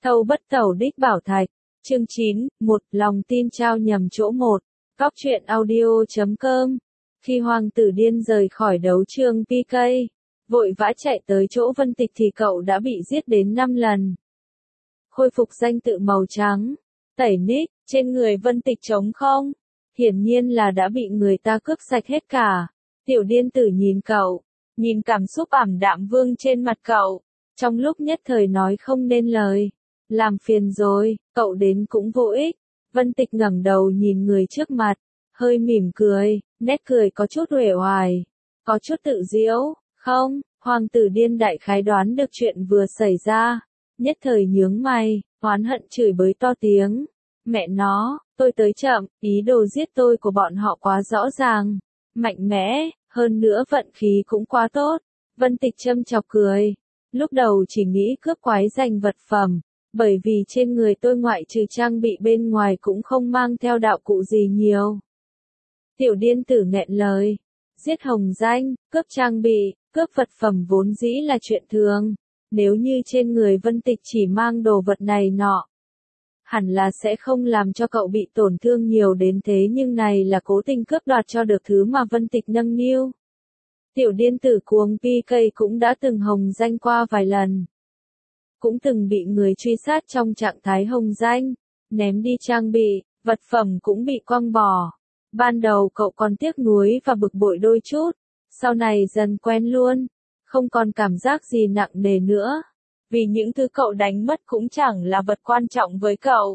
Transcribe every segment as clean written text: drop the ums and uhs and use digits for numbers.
Thâu bất tẩu đích bảo thạch. Chương 9, một lòng tin trao nhầm chỗ một. Cóc truyện audio.com. Khi hoàng tử điên rời khỏi đấu trường PK, vội vã chạy tới chỗ Vân Tịch thì cậu đã bị giết đến 5 lần. Khôi phục danh tự màu trắng. Tẩy nick, trên người Vân Tịch trống không? Hiển nhiên là đã bị người ta cướp sạch hết cả. Tiểu điên tử nhìn cậu, nhìn cảm xúc ảm đạm vương trên mặt cậu. Trong lúc nhất thời nói không nên lời. Làm phiền rồi, cậu đến cũng vô ích. Vân Tịch ngẩng đầu nhìn người trước mặt, hơi mỉm cười, nét cười có chút uể oải, có chút tự giễu. Không, hoàng tử điên đại khái đoán được chuyện vừa xảy ra, nhất thời nhướng mày, oán hận chửi bới to tiếng. Mẹ nó, tôi tới chậm, ý đồ giết tôi của bọn họ quá rõ ràng, mạnh mẽ, hơn nữa vận khí cũng quá tốt. Vân Tịch châm chọc cười, lúc đầu chỉ nghĩ cướp quái giành vật phẩm, bởi vì trên người tôi ngoại trừ trang bị bên ngoài cũng không mang theo đạo cụ gì nhiều. Tiểu điên tử nghẹn lời, giết hồng danh, cướp trang bị, cướp vật phẩm vốn dĩ là chuyện thường, nếu như trên người Vân Tịch chỉ mang đồ vật này nọ, hẳn là sẽ không làm cho cậu bị tổn thương nhiều đến thế, nhưng này là cố tình cướp đoạt cho được thứ mà Vân Tịch nâng niu. Tiểu điên tử cuồng PK cũng đã từng hồng danh qua vài lần, cũng từng bị người truy sát trong trạng thái hồng danh, ném đi trang bị, vật phẩm cũng bị quăng bỏ. Ban đầu cậu còn tiếc nuối và bực bội đôi chút, sau này dần quen luôn, không còn cảm giác gì nặng nề nữa, vì những thứ cậu đánh mất cũng chẳng là vật quan trọng với cậu.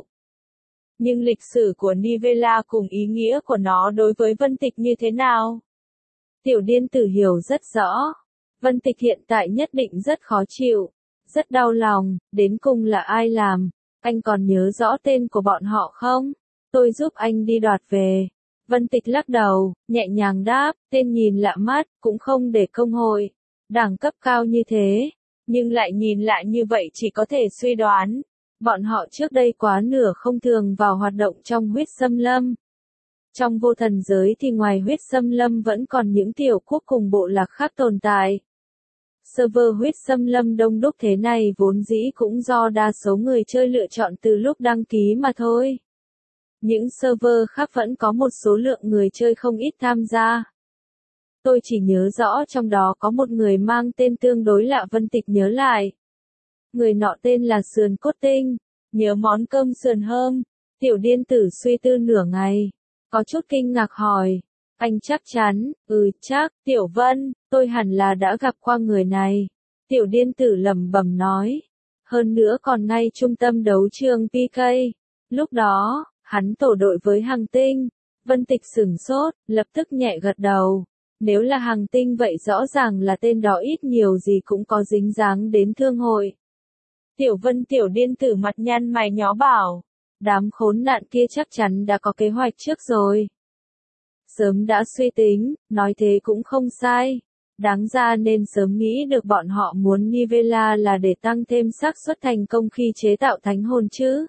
Nhưng lịch sử của Nivella cùng ý nghĩa của nó đối với Vân Tịch như thế nào? Tiểu điên tử hiểu rất rõ, Vân Tịch hiện tại nhất định rất khó chịu, rất đau lòng, đến cùng là ai làm, anh còn nhớ rõ tên của bọn họ không? Tôi giúp anh đi đoạt về. Vân Tịch lắc đầu, nhẹ nhàng đáp, tên nhìn lạ mắt, cũng không để công hội. Đẳng cấp cao như thế, nhưng lại nhìn lại như vậy chỉ có thể suy đoán. Bọn họ trước đây quá nửa không thường vào hoạt động trong huyết xâm lâm. Trong vô thần giới thì ngoài huyết xâm lâm vẫn còn những tiểu quốc cùng bộ lạc khác tồn tại. Server huyết xâm lâm đông đúc thế này vốn dĩ cũng do đa số người chơi lựa chọn từ lúc đăng ký mà thôi. Những server khác vẫn có một số lượng người chơi không ít tham gia. Tôi chỉ nhớ rõ trong đó có một người mang tên tương đối lạ. Vân Tịch nhớ lại. Người nọ tên là Sườn Cốt Tinh, nhớ món cơm sườn hơm. Tiểu điên tử suy tư nửa ngày, có chút kinh ngạc hỏi. Anh chắc chắn? Chắc, Tiểu Vân, tôi hẳn là đã gặp qua người này. Tiểu điên tử lẩm bẩm nói. Hơn nữa còn ngay trung tâm đấu trường PK. Lúc đó, hắn tổ đội với Hằng Tinh. Vân Tịch sửng sốt, lập tức nhẹ gật đầu. Nếu là Hằng Tinh vậy rõ ràng là tên đó ít nhiều gì cũng có dính dáng đến thương hội. Tiểu Vân tiểu điên tử mặt nhăn mày nhó bảo. Đám khốn nạn kia chắc chắn đã có kế hoạch trước rồi. Sớm đã suy tính, nói thế cũng không sai. Đáng ra nên sớm nghĩ được bọn họ muốn Nivella là để tăng thêm xác suất thành công khi chế tạo thánh hồn chứ.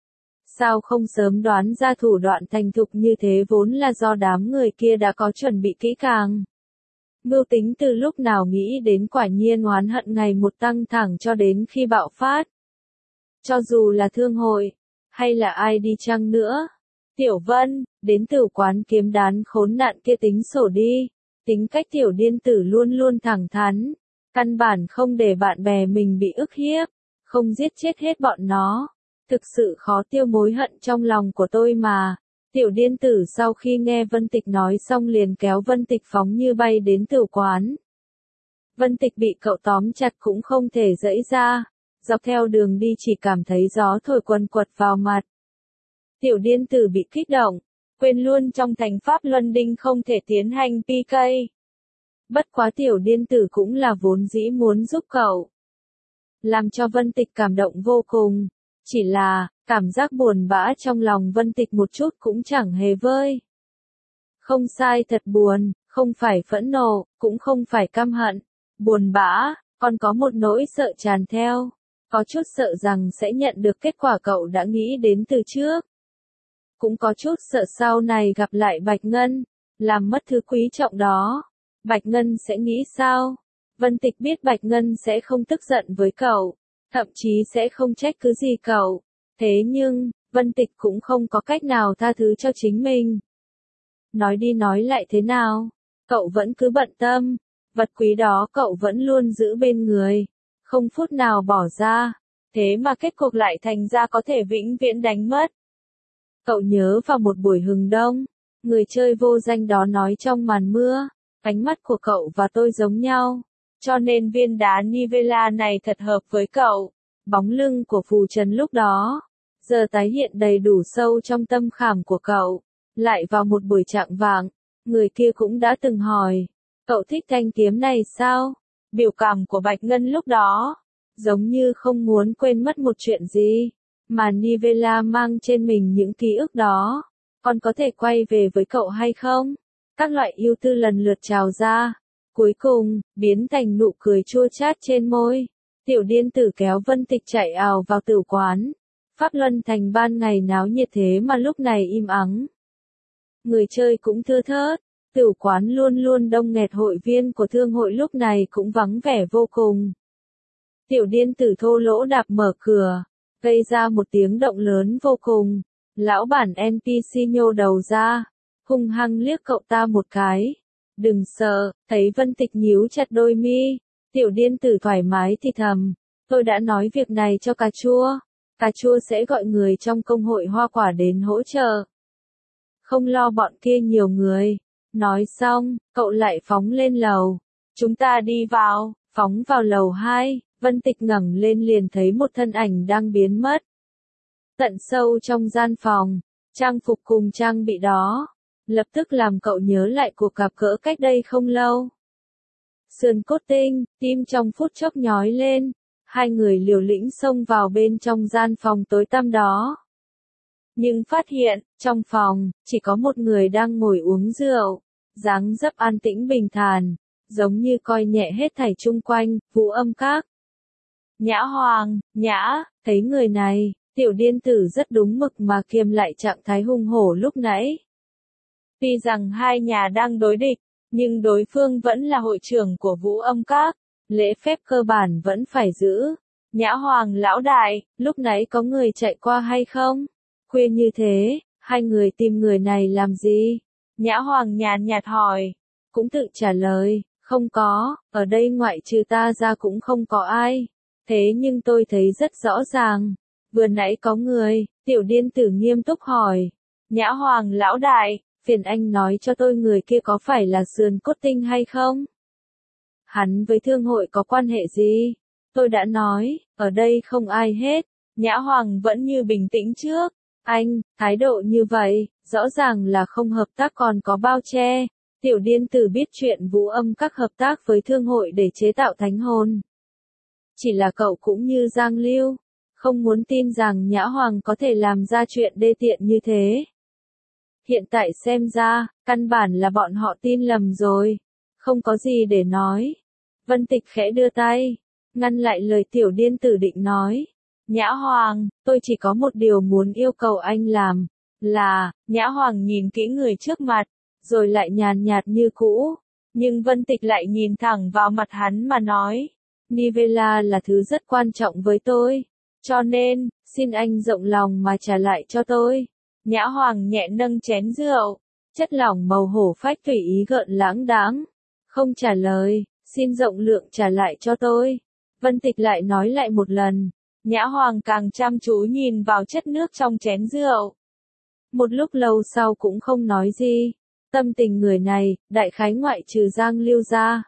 Sao không sớm đoán ra thủ đoạn thành thục như thế vốn là do đám người kia đã có chuẩn bị kỹ càng. Mưu tính từ lúc nào nghĩ đến, quả nhiên oán hận ngày một tăng thẳng cho đến khi bạo phát. Cho dù là thương hội, hay là ai đi chăng nữa. Tiểu Vân, đến tử quán kiếm đán khốn nạn kia tính sổ đi. Tính cách tiểu điên tử luôn luôn thẳng thắn, căn bản không để bạn bè mình bị ức hiếp, không giết chết hết bọn nó. Thực sự khó tiêu mối hận trong lòng của tôi mà. Tiểu điên tử sau khi nghe Vân Tịch nói xong liền kéo Vân Tịch phóng như bay đến tử quán. Vân Tịch bị cậu tóm chặt cũng không thể giãy ra, dọc theo đường đi chỉ cảm thấy gió thổi quần quật vào mặt. Tiểu điên tử bị kích động, quên luôn trong thành Pháp Luân Đinh không thể tiến hành PK. Bất quá tiểu điên tử cũng là vốn dĩ muốn giúp cậu. Làm cho Vân Tịch cảm động vô cùng. Chỉ là, cảm giác buồn bã trong lòng Vân Tịch một chút cũng chẳng hề vơi. Không sai, thật buồn, không phải phẫn nộ, cũng không phải căm hận. Buồn bã, còn có một nỗi sợ tràn theo. Có chút sợ rằng sẽ nhận được kết quả cậu đã nghĩ đến từ trước. Cũng có chút sợ sau này gặp lại Bạch Ngân, làm mất thứ quý trọng đó. Bạch Ngân sẽ nghĩ sao? Vân Tịch biết Bạch Ngân sẽ không tức giận với cậu. thậm chí sẽ không trách cứ gì cậu. Thế nhưng, Vân Tịch cũng không có cách nào tha thứ cho chính mình. Nói đi nói lại thế nào, cậu vẫn cứ bận tâm, vật quý đó cậu vẫn luôn giữ bên người, không phút nào bỏ ra, thế mà kết cục lại thành ra có thể vĩnh viễn đánh mất. Cậu nhớ vào một buổi hừng đông, người chơi vô danh đó nói trong màn mưa, ánh mắt của cậu và tôi giống nhau, cho nên viên đá Nivela này thật hợp với cậu. Bóng lưng của Phù Trần lúc đó, giờ tái hiện đầy đủ sâu trong tâm khảm của cậu. Lại vào một buổi chạng vạng, người kia cũng đã từng hỏi, cậu thích thanh kiếm này sao? Biểu cảm của Bạch Ngân lúc đó, giống như không muốn quên mất một chuyện gì, mà Nivela mang trên mình những ký ức đó. Còn có thể quay về với cậu hay không? Các loại ưu tư lần lượt trào ra, cuối cùng, biến thành nụ cười chua chát trên môi. Tiểu điên tử kéo Vân Tịch chạy ào vào tử quán. Pháp Luân Thành ban ngày náo nhiệt thế mà lúc này im ắng. Người chơi cũng thưa thớt, tử quán luôn luôn đông nghẹt, hội viên của thương hội lúc này cũng vắng vẻ vô cùng. Tiểu điên tử thô lỗ đạp mở cửa, gây ra một tiếng động lớn vô cùng. Lão bản NPC nhô đầu ra, hung hăng liếc cậu ta một cái. Đừng sợ, thấy Vân Tịch nhíu chặt đôi mi, tiểu điên tử thoải mái thì thầm. Tôi đã nói việc này cho cà chua sẽ gọi người trong công hội hoa quả đến hỗ trợ. Không lo bọn kia nhiều người. Nói xong, cậu lại phóng lên lầu. Chúng ta đi vào, phóng vào lầu 2, Vân Tịch ngẩng lên liền thấy một thân ảnh đang biến mất. Tận sâu trong gian phòng, trang phục cùng trang bị đó, lập tức làm cậu nhớ lại cuộc gặp gỡ cách đây không lâu. Sườn cốt tinh, tim trong phút chốc nhói lên, hai người liều lĩnh xông vào bên trong gian phòng tối tăm đó. Nhưng phát hiện, trong phòng, chỉ có một người đang ngồi uống rượu, dáng dấp an tĩnh bình thản, giống như coi nhẹ hết thảy chung quanh, Vũ Âm Các. Nhã Hoàng, thấy người này, tiểu điên tử rất đúng mực mà kiềm lại trạng thái hung hổ lúc nãy. Tuy rằng hai nhà đang đối địch, nhưng đối phương vẫn là hội trưởng của Vũ Âm Các, lễ phép cơ bản vẫn phải giữ. Nhã Hoàng lão đại, lúc nãy có người chạy qua hay không? Khuya như thế, hai người tìm người này làm gì? Nhã Hoàng nhàn nhạt hỏi, cũng tự trả lời, không có, ở đây ngoại trừ ta ra cũng không có ai. Thế nhưng tôi thấy rất rõ ràng, vừa nãy có người, tiểu điên tử nghiêm túc hỏi. Nhã Hoàng lão đại, phiền anh nói cho tôi người kia có phải là sườn cốt tinh hay không? Hắn với thương hội có quan hệ gì? Tôi đã nói, ở đây không ai hết. Nhã Hoàng vẫn như bình tĩnh trước. Anh, thái độ như vậy, rõ ràng là không hợp tác còn có bao che. Tiểu điên tử biết chuyện Vũ Âm Các hợp tác với thương hội để chế tạo thánh hồn. Chỉ là cậu cũng như Giang Lưu, không muốn tin rằng Nhã Hoàng có thể làm ra chuyện đê tiện như thế. Hiện tại xem ra, căn bản là bọn họ tin lầm rồi. Không có gì để nói. Vân Tịch khẽ đưa tay, ngăn lại lời tiểu điên tử định nói. Nhã Hoàng, tôi chỉ có một điều muốn yêu cầu anh làm, là, Nhã Hoàng nhìn kỹ người trước mặt, rồi lại nhàn nhạt như cũ. Nhưng Vân Tịch lại nhìn thẳng vào mặt hắn mà nói, Nivela là thứ rất quan trọng với tôi, cho nên, xin anh rộng lòng mà trả lại cho tôi. Nhã Hoàng nhẹ nâng chén rượu, chất lỏng màu hổ phách tùy ý gợn lãng đãng, không trả lời, xin rộng lượng trả lại cho tôi. Vân Tịch lại nói lại một lần. Nhã Hoàng càng chăm chú nhìn vào chất nước trong chén rượu. Một lúc lâu sau cũng không nói gì. Tâm tình người này, đại khái ngoại trừ Giang Lưu ra,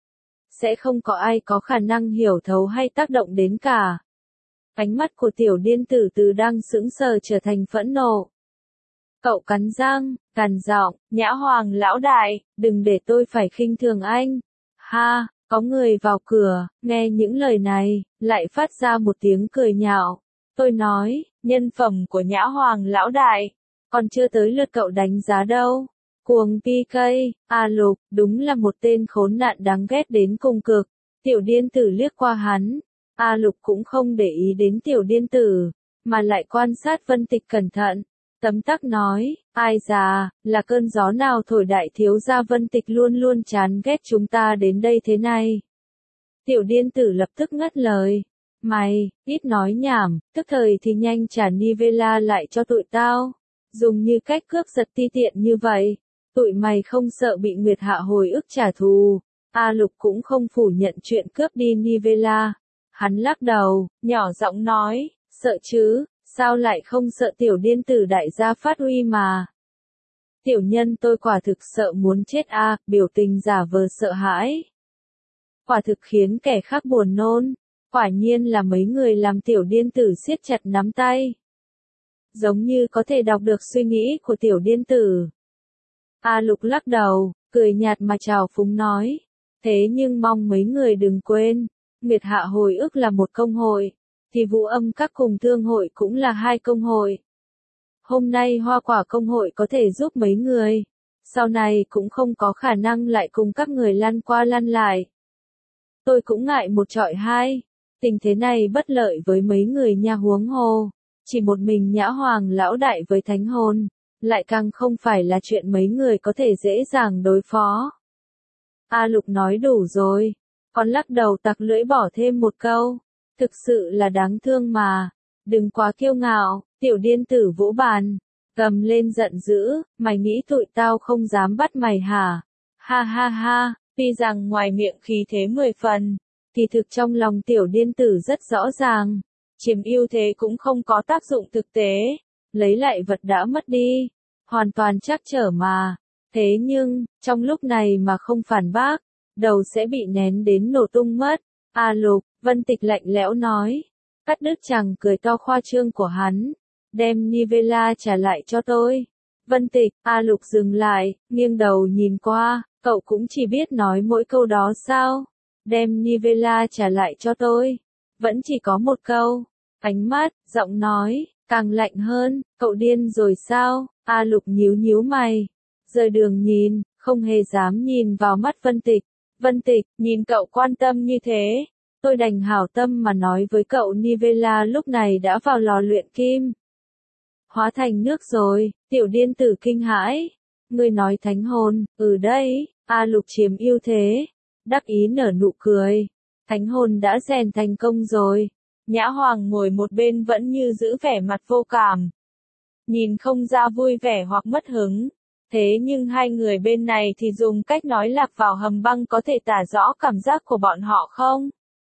sẽ không có ai có khả năng hiểu thấu hay tác động đến cả. Ánh mắt của tiểu điên tử từ đang sững sờ trở thành phẫn nộ. Cậu cắn răng, gằn giọng, Nhã Hoàng lão đại, đừng để tôi phải khinh thường anh. Ha! Có người vào cửa, nghe những lời này, lại phát ra một tiếng cười nhạo. Tôi nói, nhân phẩm của Nhã Hoàng lão đại, còn chưa tới lượt cậu đánh giá đâu. Cuồng PK, Lục, đúng là một tên khốn nạn đáng ghét đến cùng cực. Tiểu điên tử liếc qua hắn. Lục cũng không để ý đến tiểu điên tử, mà lại quan sát Vân Tịch cẩn thận. Tấm tắc nói, ai già, là cơn gió nào thổi đại thiếu gia Vân Tịch luôn luôn chán ghét chúng ta đến đây thế này. Tiểu điên tử lập tức ngắt lời. Mày, ít nói nhảm, tức thời thì nhanh trả Nivela lại cho tụi tao. Dùng như cách cướp giật ti tiện như vậy, tụi mày không sợ bị Nguyệt Hạ hồi ức trả thù. A Lục cũng không phủ nhận chuyện cướp đi Nivela. Hắn lắc đầu, nhỏ giọng nói, sợ chứ, sao lại không sợ tiểu điên tử đại gia phát huy mà. Tiểu nhân tôi quả thực sợ muốn chết a, biểu tình giả vờ sợ hãi. Quả thực khiến kẻ khác buồn nôn, quả nhiên là mấy người làm tiểu điên tử siết chặt nắm tay. Giống như có thể đọc được suy nghĩ của tiểu điên tử. A Lục lắc đầu, cười nhạt mà trào phúng nói. Thế nhưng mong mấy người đừng quên, Nguyệt Hạ hồi ức là một công hội, thì Vũ Âm các cùng thương hội cũng là hai công hội. Hôm nay Hoa Quả công hội có thể giúp mấy người, sau này cũng không có khả năng lại cùng các người lăn qua lăn lại. Tôi cũng ngại một trọi hai, tình thế này bất lợi với mấy người nha, huống hồ. Chỉ một mình Nhã Hoàng lão đại với thánh hồn, lại càng không phải là chuyện mấy người có thể dễ dàng đối phó. A Lục nói đủ rồi, còn lắc đầu tặc lưỡi bỏ thêm một câu. Thực sự là đáng thương mà, đừng quá kiêu ngạo, tiểu điên tử vỗ bàn, gầm lên giận dữ, mày nghĩ tụi tao không dám bắt mày hả? Ha ha ha, tuy rằng ngoài miệng khí thế 10 phần, thì thực trong lòng tiểu điên tử rất rõ ràng. Chiếm ưu thế cũng không có tác dụng thực tế, lấy lại vật đã mất đi, hoàn toàn trắc trở mà. Thế nhưng, trong lúc này mà không phản bác, đầu sẽ bị nén đến nổ tung mất. A Lục, Vân Tịch lạnh lẽo nói, cắt đứt chàng cười to khoa trương của hắn, đem Nivela trả lại cho tôi. Vân Tịch, A Lục dừng lại, nghiêng đầu nhìn qua, cậu cũng chỉ biết nói mỗi câu đó sao? Đem Nivela trả lại cho tôi. Vẫn chỉ có một câu. Ánh mắt, giọng nói, càng lạnh hơn, cậu điên rồi sao? A Lục nhíu nhíu mày, rời đường nhìn, không hề dám nhìn vào mắt Vân Tịch. Vân Tịch, nhìn cậu quan tâm như thế, tôi đành hảo tâm mà nói với cậu Nivela lúc này đã vào lò luyện kim. Hóa thành nước rồi, tiểu điên tử kinh hãi. Ngươi nói thánh hồn, đây, A Lục chiếm ưu thế, đắc ý nở nụ cười. Thánh hồn đã rèn thành công rồi. Nhã Hoàng ngồi một bên vẫn như giữ vẻ mặt vô cảm. Nhìn không ra vui vẻ hoặc mất hứng. Thế nhưng hai người bên này thì dùng cách nói lạc vào hầm băng có thể tả rõ cảm giác của bọn họ không?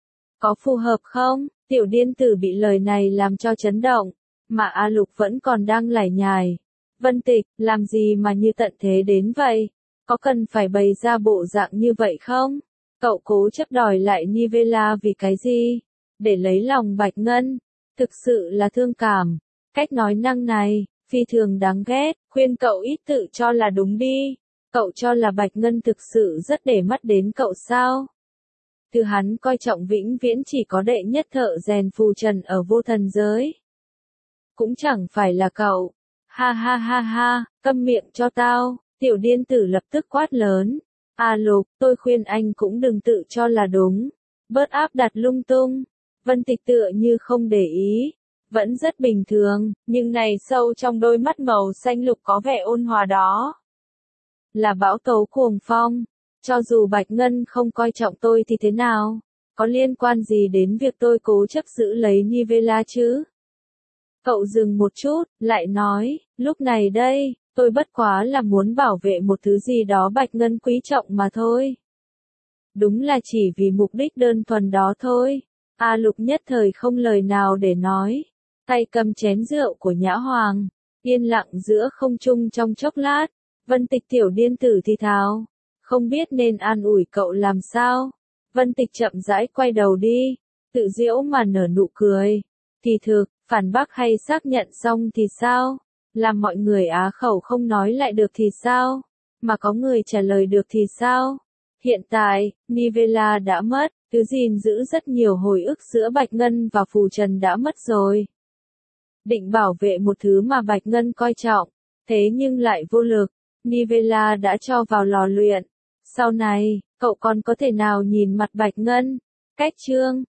Có phù hợp không? Tiểu điên tử bị lời này làm cho chấn động, mà A Lục vẫn còn đang lải nhải. Vân Tịch, làm gì mà như tận thế đến vậy? Có cần phải bày ra bộ dạng như vậy không? Cậu cố chấp đòi lại Nivela vì cái gì? Để lấy lòng Bạch Ngân. Thực sự là thương cảm. Cách nói năng này, phi thường đáng ghét, khuyên cậu ít tự cho là đúng đi. Cậu cho là Bạch Ngân thực sự rất để mắt đến cậu sao? Từ hắn coi trọng vĩnh viễn chỉ có đệ nhất thợ rèn phù trần ở vô thần giới. Cũng chẳng phải là cậu. Ha ha ha ha, câm miệng cho tao, tiểu điên tử lập tức quát lớn. A Lục, tôi khuyên anh cũng đừng tự cho là đúng. Bớt áp đặt lung tung. Vân Tịch tựa như không để ý. Vẫn rất bình thường, nhưng này sâu trong đôi mắt màu xanh lục có vẻ ôn hòa đó. Là bão tố cuồng phong. Cho dù Bạch Ngân không coi trọng tôi thì thế nào? Có liên quan gì đến việc tôi cố chấp giữ lấy Nivela chứ? Cậu dừng một chút, lại nói, lúc này đây, tôi bất quá là muốn bảo vệ một thứ gì đó Bạch Ngân quý trọng mà thôi. Đúng là chỉ vì mục đích đơn thuần đó thôi. A Lục nhất thời không lời nào để nói. Tay cầm chén rượu của Nhã Hoàng, yên lặng giữa không trung trong chốc lát. Vân Tịch tiểu điên tử thì thào, không biết nên an ủi cậu làm sao. Vân Tịch chậm rãi quay đầu đi, tự giễu mà nở nụ cười. Thì thực, phản bác hay xác nhận xong thì sao? Làm mọi người á khẩu không nói lại được thì sao? Mà có người trả lời được thì sao? Hiện tại, Nivela đã mất, thứ gìn giữ rất nhiều hồi ức giữa Bạch Ngân và Phù Trần đã mất rồi. Định bảo vệ một thứ mà Bạch Ngân coi trọng, thế nhưng lại vô lực, Nivela đã cho vào lò luyện. Sau này, cậu còn có thể nào nhìn mặt Bạch Ngân? Cách chương